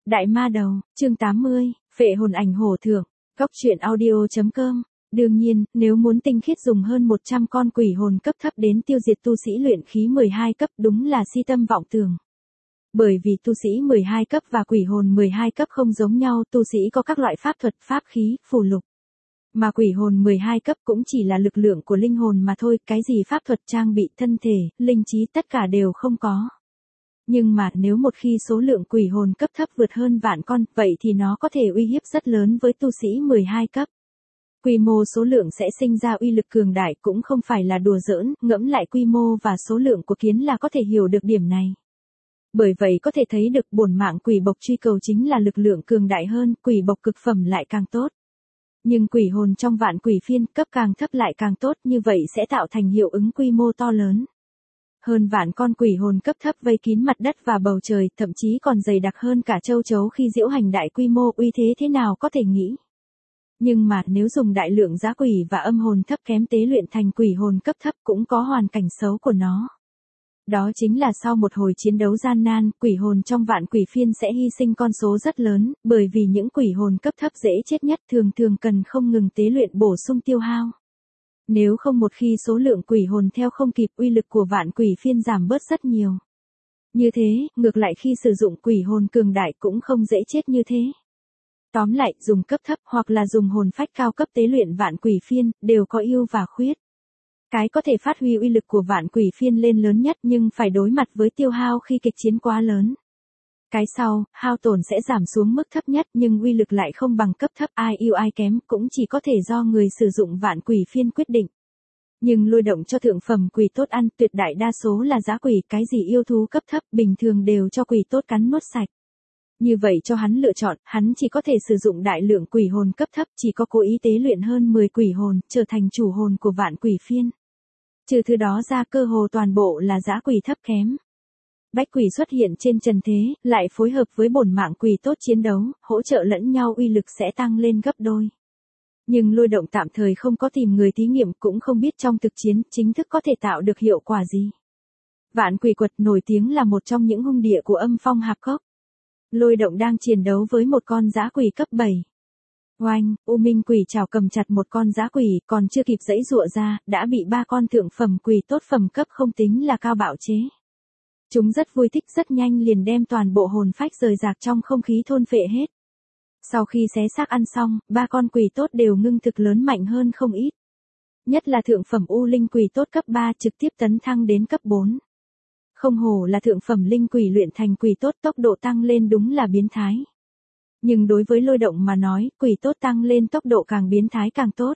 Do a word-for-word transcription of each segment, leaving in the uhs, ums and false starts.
Đại ma đầu, chương tám mươi, phệ hồn ảnh hổ thượng, góc truyện audio.com. Đương nhiên, nếu muốn tinh khiết dùng hơn một trăm con quỷ hồn cấp thấp đến tiêu diệt tu sĩ luyện khí mười hai cấp đúng là si tâm vọng tưởng. Bởi vì tu sĩ mười hai cấp và quỷ hồn mười hai cấp không giống nhau, tu sĩ có các loại pháp thuật, pháp khí, phù lục. Mà quỷ hồn mười hai cấp cũng chỉ là lực lượng của linh hồn mà thôi, cái gì pháp thuật, trang bị, thân thể, linh trí tất cả đều không có. Nhưng mà nếu một khi số lượng quỷ hồn cấp thấp vượt hơn vạn con, vậy thì nó có thể uy hiếp rất lớn với tu sĩ mười hai cấp. Quy mô số lượng sẽ sinh ra uy lực cường đại cũng không phải là đùa giỡn, ngẫm lại quy mô và số lượng của kiến là có thể hiểu được điểm này. Bởi vậy có thể thấy được bổn mạng quỷ bộc truy cầu chính là lực lượng cường đại hơn, quỷ bộc cực phẩm lại càng tốt. Nhưng quỷ hồn trong vạn quỷ phiên cấp càng thấp lại càng tốt, như vậy sẽ tạo thành hiệu ứng quy mô to lớn. Hơn vạn con quỷ hồn cấp thấp vây kín mặt đất và bầu trời, thậm chí còn dày đặc hơn cả châu chấu khi diễu hành đại quy mô, uy thế thế nào có thể nghĩ. Nhưng mà nếu dùng đại lượng giá quỷ và âm hồn thấp kém tế luyện thành quỷ hồn cấp thấp cũng có hoàn cảnh xấu của nó. Đó chính là sau một hồi chiến đấu gian nan, quỷ hồn trong vạn quỷ phiên sẽ hy sinh con số rất lớn, bởi vì những quỷ hồn cấp thấp dễ chết nhất thường thường cần không ngừng tế luyện bổ sung tiêu hao. Nếu không một khi số lượng quỷ hồn theo không kịp, uy lực của vạn quỷ phiên giảm bớt rất nhiều. Như thế, ngược lại khi sử dụng quỷ hồn cường đại cũng không dễ chết như thế. Tóm lại, dùng cấp thấp hoặc là dùng hồn phách cao cấp tế luyện vạn quỷ phiên, đều có ưu và khuyết. Cái có thể phát huy uy lực của vạn quỷ phiên lên lớn nhất nhưng phải đối mặt với tiêu hao khi kịch chiến quá lớn. Cái sau, hao tổn sẽ giảm xuống mức thấp nhất nhưng uy lực lại không bằng cấp thấp, ai ưu ai kém cũng chỉ có thể do người sử dụng vạn quỷ phiên quyết định. Nhưng lôi động cho thượng phẩm quỷ tốt ăn, tuyệt đại đa số là dã quỷ, cái gì yêu thú cấp thấp bình thường đều cho quỷ tốt cắn nuốt sạch. Như vậy cho hắn lựa chọn, hắn chỉ có thể sử dụng đại lượng quỷ hồn cấp thấp, chỉ có cố ý tế luyện hơn mười quỷ hồn, trở thành chủ hồn của vạn quỷ phiên. Trừ thứ đó ra cơ hồ toàn bộ là dã quỷ thấp kém. Bách quỷ xuất hiện trên trần thế, lại phối hợp với bổn mạng quỷ tốt chiến đấu, hỗ trợ lẫn nhau, uy lực sẽ tăng lên gấp đôi. Nhưng lôi động tạm thời không có tìm người thí nghiệm, cũng không biết trong thực chiến chính thức có thể tạo được hiệu quả gì. Vạn quỷ quật nổi tiếng là một trong những hung địa của âm phong hạp cốc. Lôi động đang chiến đấu với một con dã quỷ cấp bảy. Oanh, U Minh quỷ trảo cầm chặt một con dã quỷ, còn chưa kịp giãy giụa ra, đã bị ba con thượng phẩm quỷ tốt phẩm cấp không tính là cao bạo chế. Chúng rất vui thích, rất nhanh liền đem toàn bộ hồn phách rời rạc trong không khí thôn phệ hết. Sau khi xé xác ăn xong, ba con quỷ tốt đều ngưng thực lớn mạnh hơn không ít. Nhất là thượng phẩm U Linh quỷ tốt cấp ba trực tiếp tấn thăng đến cấp bốn. Không hổ là thượng phẩm linh quỷ luyện thành quỷ tốt, tốc độ tăng lên đúng là biến thái. Nhưng đối với lôi động mà nói, quỷ tốt tăng lên tốc độ càng biến thái càng tốt.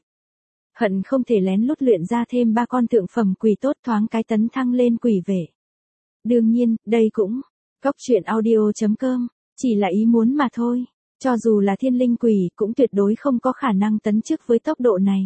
Hận không thể lén lút luyện ra thêm ba con thượng phẩm quỷ tốt thoáng cái tấn thăng lên quỷ vệ. Đương nhiên, đây cũng, góc truyện audio.com, chỉ là ý muốn mà thôi. Cho dù là thiên linh quỷ cũng tuyệt đối không có khả năng tấn chức với tốc độ này.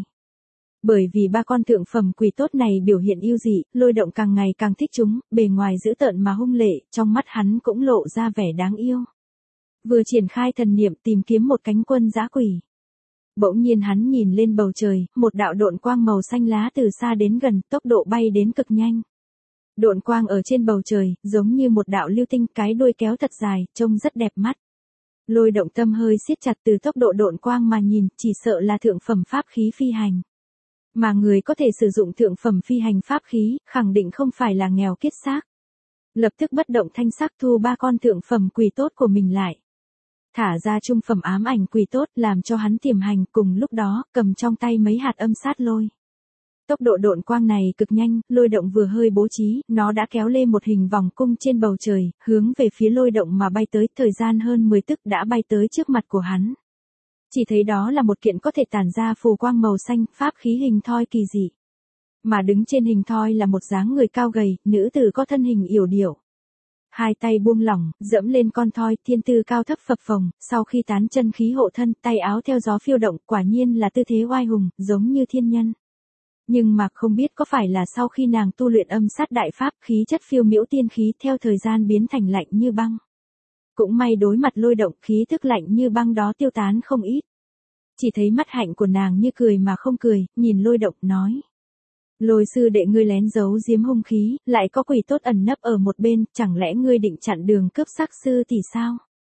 Bởi vì ba con thượng phẩm quỷ tốt này biểu hiện ưu dị, lôi động càng ngày càng thích chúng, bề ngoài dữ tợn mà hung lệ, trong mắt hắn cũng lộ ra vẻ đáng yêu. Vừa triển khai thần niệm tìm kiếm một cánh quân dã quỷ. Bỗng nhiên hắn nhìn lên bầu trời, một đạo độn quang màu xanh lá từ xa đến gần, tốc độ bay đến cực nhanh. Độn quang ở trên bầu trời, giống như một đạo lưu tinh, cái đuôi kéo thật dài, trông rất đẹp mắt. Lôi động tâm hơi siết chặt, từ tốc độ độn quang mà nhìn, chỉ sợ là thượng phẩm pháp khí phi hành. Mà người có thể sử dụng thượng phẩm phi hành pháp khí, khẳng định không phải là nghèo kiết xác. Lập tức bất động thanh sắc thu ba con thượng phẩm quỷ tốt của mình lại. Thả ra trung phẩm ám ảnh quỷ tốt, làm cho hắn tiềm hành, cùng lúc đó, cầm trong tay mấy hạt âm sát lôi. Tốc độ độn quang này cực nhanh, lôi động vừa hơi bố trí, nó đã kéo lên một hình vòng cung trên bầu trời, hướng về phía lôi động mà bay tới, thời gian hơn mười tức đã bay tới trước mặt của hắn. Chỉ thấy đó là một kiện có thể tản ra phù quang màu xanh, pháp khí hình thoi kỳ dị. Mà đứng trên hình thoi là một dáng người cao gầy, nữ tử có thân hình yểu điệu. Hai tay buông lỏng, dẫm lên con thoi, thiên tư cao thấp phập phồng, sau khi tán chân khí hộ thân, tay áo theo gió phiêu động, quả nhiên là tư thế oai hùng, giống như thiên nhân. Nhưng mà không biết có phải là sau khi nàng tu luyện âm sát đại pháp, khí chất phiêu miễu tiên khí theo thời gian biến thành lạnh như băng. Cũng may đối mặt lôi động, khí thức lạnh như băng đó tiêu tán không ít. Chỉ thấy mắt hạnh của nàng như cười mà không cười, nhìn lôi động, nói. Lôi sư đệ ngươi lén giấu giếm hung khí, lại có quỷ tốt ẩn nấp ở một bên, chẳng lẽ ngươi định chặn đường cướp sắc sư thì sao?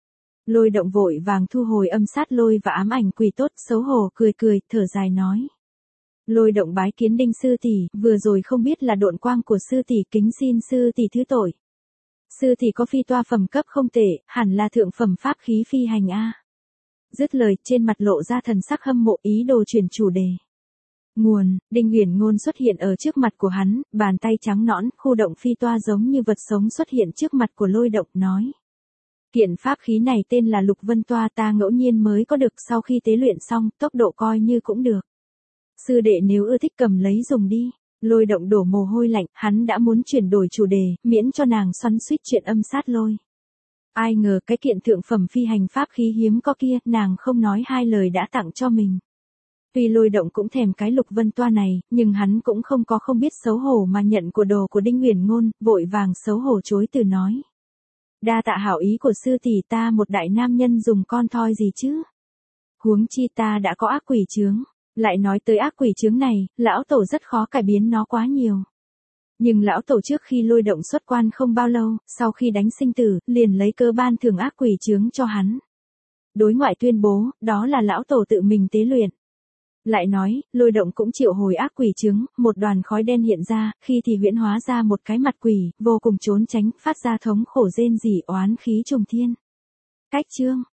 Lôi động vội vàng thu hồi âm sát lôi và ám ảnh quỷ tốt, xấu hổ cười cười, thở dài nói. Lôi động bái kiến Đinh sư tỷ, vừa rồi không biết là độn quang của sư tỷ, kính xin sư tỷ thứ tội. Sư tỷ có phi toa phẩm cấp không tệ, hẳn là thượng phẩm pháp khí phi hành a. Dứt lời, trên mặt lộ ra thần sắc hâm mộ, ý đồ chuyển chủ đề. Nguồn, Đinh Uyển Ngôn xuất hiện ở trước mặt của hắn, bàn tay trắng nõn, khu động phi toa giống như vật sống xuất hiện trước mặt của Lôi động, nói. Kiện pháp khí này tên là Lục Vân Toa, ta ngẫu nhiên mới có được, sau khi tế luyện xong, tốc độ coi như cũng được. Sư đệ nếu ưa thích cầm lấy dùng đi. Lôi động đổ mồ hôi lạnh, hắn đã muốn chuyển đổi chủ đề, miễn cho nàng xoắn xuýt chuyện âm sát lôi. Ai ngờ cái kiện thượng phẩm phi hành pháp khí hiếm có kia, nàng không nói hai lời đã tặng cho mình. Tuy Lôi động cũng thèm cái Lục Vân Toa này, nhưng hắn cũng không có không biết xấu hổ mà nhận của đồ của Đinh Uyển Ngôn, vội vàng xấu hổ chối từ nói. Đa tạ hảo ý của sư tỷ, ta một đại nam nhân dùng con thoi gì chứ? Huống chi ta đã có ác quỷ chướng. Lại nói tới ác quỷ chướng này, lão tổ rất khó cải biến nó quá nhiều. Nhưng lão tổ trước khi Lôi động xuất quan không bao lâu, sau khi đánh sinh tử, liền lấy cơ ban thưởng ác quỷ chướng cho hắn. Đối ngoại tuyên bố, đó là lão tổ tự mình tế luyện. Lại nói, Lôi động cũng triệu hồi ác quỷ chướng, một đoàn khói đen hiện ra, khi thì huyễn hóa ra một cái mặt quỷ, vô cùng trốn tránh, phát ra thống khổ rên rỉ oán khí trùng thiên. Cách chương